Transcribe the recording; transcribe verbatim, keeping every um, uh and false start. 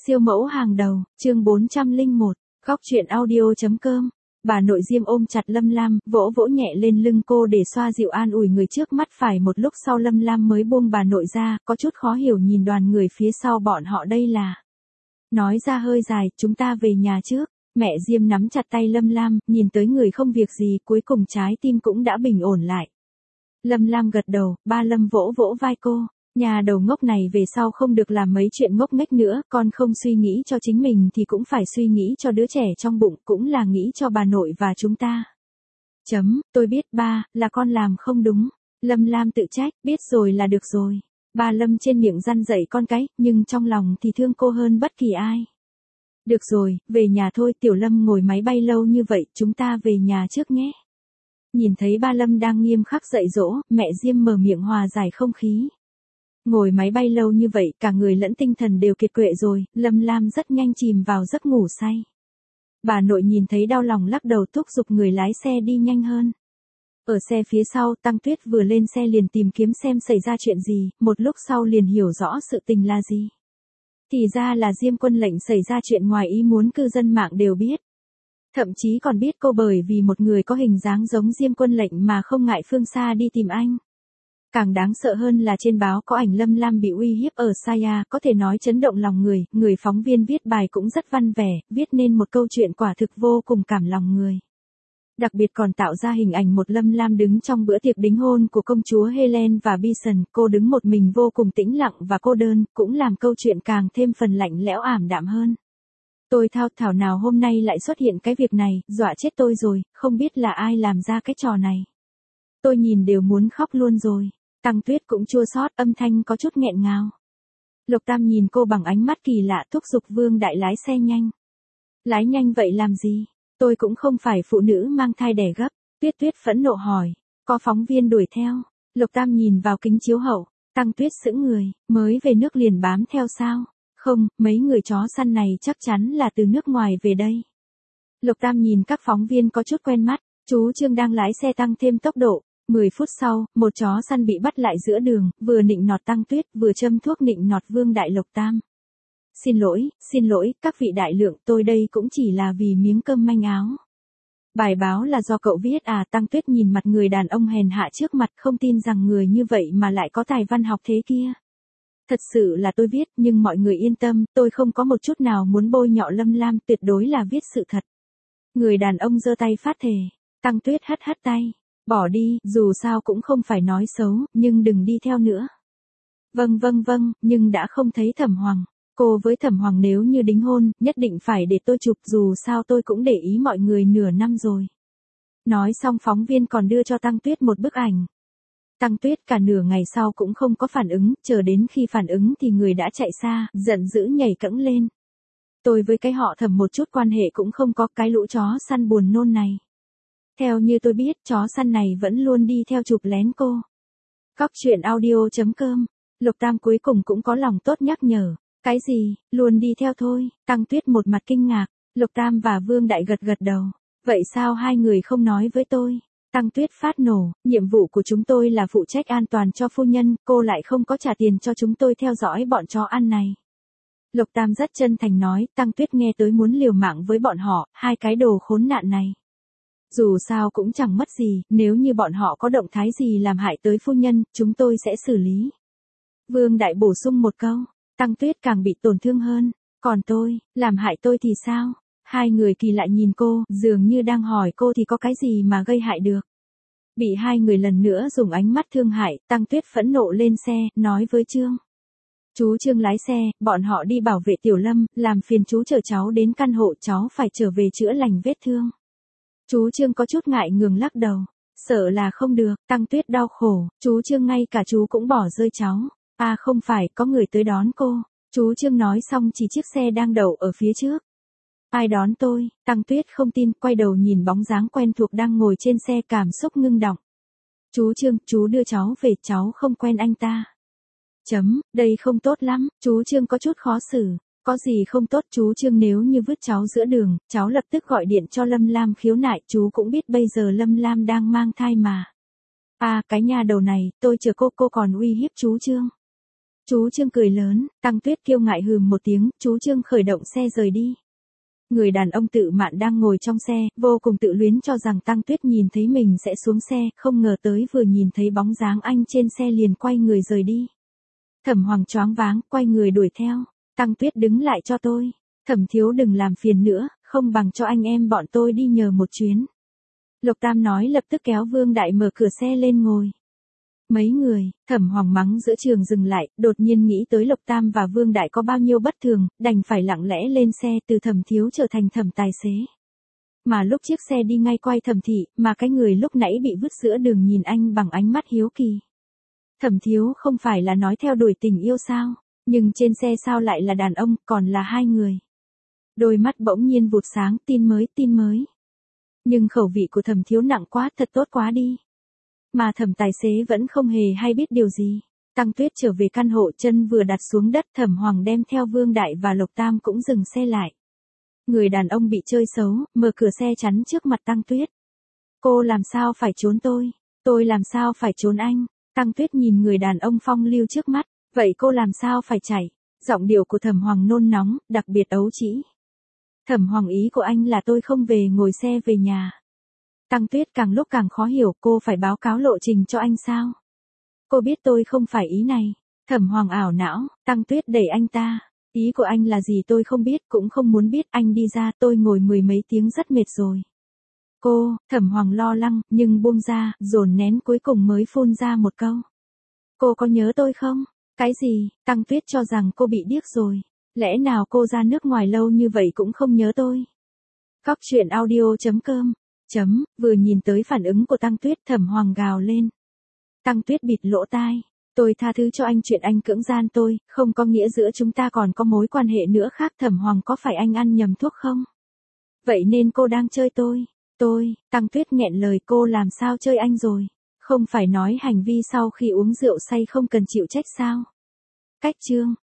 Siêu mẫu hàng đầu, chương bốn trăm lẻ một, góc truyện audio.com. Bà nội Diêm ôm chặt Lâm Lam, vỗ vỗ nhẹ lên lưng cô để xoa dịu an ủi người trước mắt. Phải một lúc sau Lâm Lam mới buông bà nội ra, có chút khó hiểu nhìn đoàn người phía sau bọn họ đây là. Nói ra hơi dài, chúng ta về nhà trước. Mẹ Diêm nắm chặt tay Lâm Lam, nhìn tới người không việc gì, cuối cùng trái tim cũng đã bình ổn lại. Lâm Lam gật đầu, ba Lâm vỗ vỗ vai cô. Nhà đầu ngốc này về sau không được làm mấy chuyện ngốc nghếch nữa, con không suy nghĩ cho chính mình thì cũng phải suy nghĩ cho đứa trẻ trong bụng, cũng là nghĩ cho bà nội và chúng ta. Chấm, tôi biết ba, là con làm không đúng. Lâm Lam tự trách, biết rồi là được rồi. Ba Lâm trên miệng răn dạy con cái, nhưng trong lòng thì thương cô hơn bất kỳ ai. Được rồi, về nhà thôi. Tiểu Lâm ngồi máy bay lâu như vậy, chúng ta về nhà trước nhé. Nhìn thấy ba Lâm đang nghiêm khắc dạy dỗ, mẹ Diêm mở miệng hòa giải không khí. Ngồi máy bay lâu như vậy, cả người lẫn tinh thần đều kiệt quệ rồi, Lâm Lam rất nhanh chìm vào giấc ngủ say. Bà nội nhìn thấy đau lòng lắc đầu thúc giục người lái xe đi nhanh hơn. Ở xe phía sau, Tăng Tuyết vừa lên xe liền tìm kiếm xem xảy ra chuyện gì, một lúc sau liền hiểu rõ sự tình là gì. Thì ra là Diêm Quân lệnh xảy ra chuyện ngoài ý muốn, cư dân mạng đều biết. Thậm chí còn biết cô bởi vì một người có hình dáng giống Diêm Quân lệnh mà không ngại phương xa đi tìm anh. Càng đáng sợ hơn là trên báo có ảnh Lâm Lam bị uy hiếp ở Saya, có thể nói chấn động lòng người, người phóng viên viết bài cũng rất văn vẻ, viết nên một câu chuyện quả thực vô cùng cảm lòng người. Đặc biệt còn tạo ra hình ảnh một Lâm Lam đứng trong bữa tiệc đính hôn của công chúa Helen và Bison, cô đứng một mình vô cùng tĩnh lặng và cô đơn, cũng làm câu chuyện càng thêm phần lạnh lẽo ảm đạm hơn. Tôi thao thảo nào hôm nay lại xuất hiện cái việc này, dọa chết tôi rồi, không biết là ai làm ra cái trò này. Tôi nhìn đều muốn khóc luôn rồi. Tăng Tuyết cũng chua xót, âm thanh có chút nghẹn ngào. Lục Tam nhìn cô bằng ánh mắt kỳ lạ, thúc giục Vương Đại lái xe nhanh. Lái nhanh vậy làm gì? Tôi cũng không phải phụ nữ mang thai đẻ gấp. Tuyết Tuyết phẫn nộ hỏi. Có phóng viên đuổi theo. Lục Tam nhìn vào kính chiếu hậu. Tăng Tuyết sững người, mới về nước liền bám theo sao? Không, mấy người chó săn này chắc chắn là từ nước ngoài về đây. Lục Tam nhìn các phóng viên có chút quen mắt. Chú Trương đang lái xe tăng thêm tốc độ. mười phút sau, một chó săn bị bắt lại giữa đường, vừa nịnh nọt Tăng Tuyết, vừa châm thuốc nịnh nọt Vương Đại. Lục Tam. Xin lỗi, xin lỗi, các vị đại lượng, tôi đây cũng chỉ là vì miếng cơm manh áo. Bài báo là do cậu viết à? Tăng Tuyết nhìn mặt người đàn ông hèn hạ trước mặt, không tin rằng người như vậy mà lại có tài văn học thế kia. Thật sự là tôi viết, nhưng mọi người yên tâm, tôi không có một chút nào muốn bôi nhọ Lâm Lam, tuyệt đối là viết sự thật. Người đàn ông giơ tay phát thề. Tăng Tuyết hất hất tay. Bỏ đi, dù sao cũng không phải nói xấu, nhưng đừng đi theo nữa. Vâng vâng vâng, nhưng đã không thấy Thẩm Hoàng. Cô với Thẩm Hoàng nếu như đính hôn, nhất định phải để tôi chụp, dù sao tôi cũng để ý mọi người nửa năm rồi. Nói xong phóng viên còn đưa cho Tăng Tuyết một bức ảnh. Tăng Tuyết cả nửa ngày sau cũng không có phản ứng, chờ đến khi phản ứng thì người đã chạy xa, giận dữ nhảy cẫng lên. Tôi với cái họ Thẩm một chút quan hệ cũng không có, cái lũ chó săn buồn nôn này. Theo như tôi biết, chó săn này vẫn luôn đi theo chụp lén cô. Góc truyện audio.com. Lục Tam cuối cùng cũng có lòng tốt nhắc nhở. Cái gì, luôn đi theo thôi? Tăng Tuyết một mặt kinh ngạc. Lục Tam và Vương Đại gật gật đầu. Vậy sao hai người không nói với tôi? Tăng Tuyết phát nổ. Nhiệm vụ của chúng tôi là phụ trách an toàn cho phu nhân, cô lại không có trả tiền cho chúng tôi theo dõi bọn chó ăn này. Lục Tam rất chân thành nói. Tăng Tuyết nghe tới muốn liều mạng với bọn họ, hai cái đồ khốn nạn này. Dù sao cũng chẳng mất gì, nếu như bọn họ có động thái gì làm hại tới phu nhân, chúng tôi sẽ xử lý. Vương Đại bổ sung một câu. Tăng Tuyết càng bị tổn thương hơn. Còn tôi, làm hại tôi thì sao? Hai người kỳ lạ nhìn cô, dường như đang hỏi cô thì có cái gì mà gây hại được. Bị hai người lần nữa dùng ánh mắt thương hại, Tăng Tuyết phẫn nộ lên xe, nói với Trương. Chú Trương lái xe, bọn họ đi bảo vệ Tiểu Lâm, làm phiền chú chở cháu đến căn hộ, cháu phải trở về chữa lành vết thương. Chú Trương có chút ngại ngùng lắc đầu. Sợ là không được. Tăng Tuyết đau khổ. Chú Trương ngay cả chú cũng bỏ rơi cháu. À không phải, có người tới đón cô. Chú Trương nói xong chỉ chiếc xe đang đậu ở phía trước. Ai đón tôi? Tăng Tuyết không tin, quay đầu nhìn bóng dáng quen thuộc đang ngồi trên xe, cảm xúc ngưng đọng. Chú Trương, chú đưa cháu về, cháu không quen anh ta. Chấm, đây không tốt lắm. Chú Trương có chút khó xử. Có gì không tốt? Chú Trương nếu như vứt cháu giữa đường, cháu lập tức gọi điện cho Lâm Lam khiếu nại, chú cũng biết bây giờ Lâm Lam đang mang thai mà. À, cái nhà đầu này, tôi chờ cô, cô còn uy hiếp chú Trương. Chú Trương cười lớn, Tăng Tuyết kiêu ngại hừm một tiếng, chú Trương khởi động xe rời đi. Người đàn ông tự mạn đang ngồi trong xe, vô cùng tự luyến cho rằng Tăng Tuyết nhìn thấy mình sẽ xuống xe, không ngờ tới vừa nhìn thấy bóng dáng anh trên xe liền quay người rời đi. Thẩm Hoàng choáng váng, quay người đuổi theo. Tăng Tuyết đứng lại cho tôi. Thẩm thiếu đừng làm phiền nữa, không bằng cho anh em bọn tôi đi nhờ một chuyến. Lộc Tam nói lập tức kéo Vương Đại mở cửa xe lên ngồi. Mấy người, Thẩm Hoàng mắng giữa trường dừng lại, đột nhiên nghĩ tới Lộc Tam và Vương Đại có bao nhiêu bất thường, đành phải lặng lẽ lên xe từ Thẩm thiếu trở thành Thẩm tài xế. Mà lúc chiếc xe đi ngay quay Thẩm thị, mà cái người lúc nãy bị vứt giữa đường nhìn anh bằng ánh mắt hiếu kỳ. Thẩm thiếu không phải là nói theo đuổi tình yêu sao, nhưng trên xe sao lại là đàn ông, còn là hai người. Đôi mắt bỗng nhiên vụt sáng, tin mới, tin mới. Nhưng khẩu vị của Thẩm thiếu nặng quá, thật tốt quá đi. Mà Thẩm tài xế vẫn không hề hay biết điều gì. Tăng Tuyết trở về căn hộ, chân vừa đặt xuống đất, Thẩm Hoàng đem theo Vương Đại và Lộc Tam cũng dừng xe lại. Người đàn ông bị chơi xấu, mở cửa xe chắn trước mặt Tăng Tuyết. Cô làm sao phải trốn tôi? Tôi làm sao phải trốn anh? Tăng Tuyết nhìn người đàn ông phong lưu trước mắt, vậy cô làm sao phải chạy? Giọng điệu của Thẩm Hoàng nôn nóng, đặc biệt ấu trĩ. Thẩm Hoàng ý của anh là tôi không về ngồi xe về nhà. Tăng Tuyết càng lúc càng khó hiểu, cô phải báo cáo lộ trình cho anh sao? Cô biết tôi không phải ý này. Thẩm Hoàng ảo não, Tăng Tuyết đẩy anh ta. Ý của anh là gì tôi không biết, cũng không muốn biết, anh đi ra, tôi ngồi mười mấy tiếng rất mệt rồi. Cô, Thẩm Hoàng lo lắng, nhưng buông ra, dồn nén cuối cùng mới phun ra một câu. Cô có nhớ tôi không? Cái gì? Tăng Tuyết cho rằng cô bị điếc rồi. Lẽ nào cô ra nước ngoài lâu như vậy cũng không nhớ tôi? Cóc truyện audio chấm com Chấm, vừa nhìn tới phản ứng của Tăng Tuyết, Thẩm Hoàng gào lên. Tăng Tuyết bịt lỗ tai. Tôi tha thứ cho anh chuyện anh cưỡng gian tôi, không có nghĩa giữa chúng ta còn có mối quan hệ nữa khác. Thẩm Hoàng có phải anh ăn nhầm thuốc không? Vậy nên cô đang chơi tôi. Tôi, Tăng Tuyết nghẹn lời, cô làm sao chơi anh rồi? Không phải nói hành vi sau khi uống rượu say không cần chịu trách sao? Cách chương.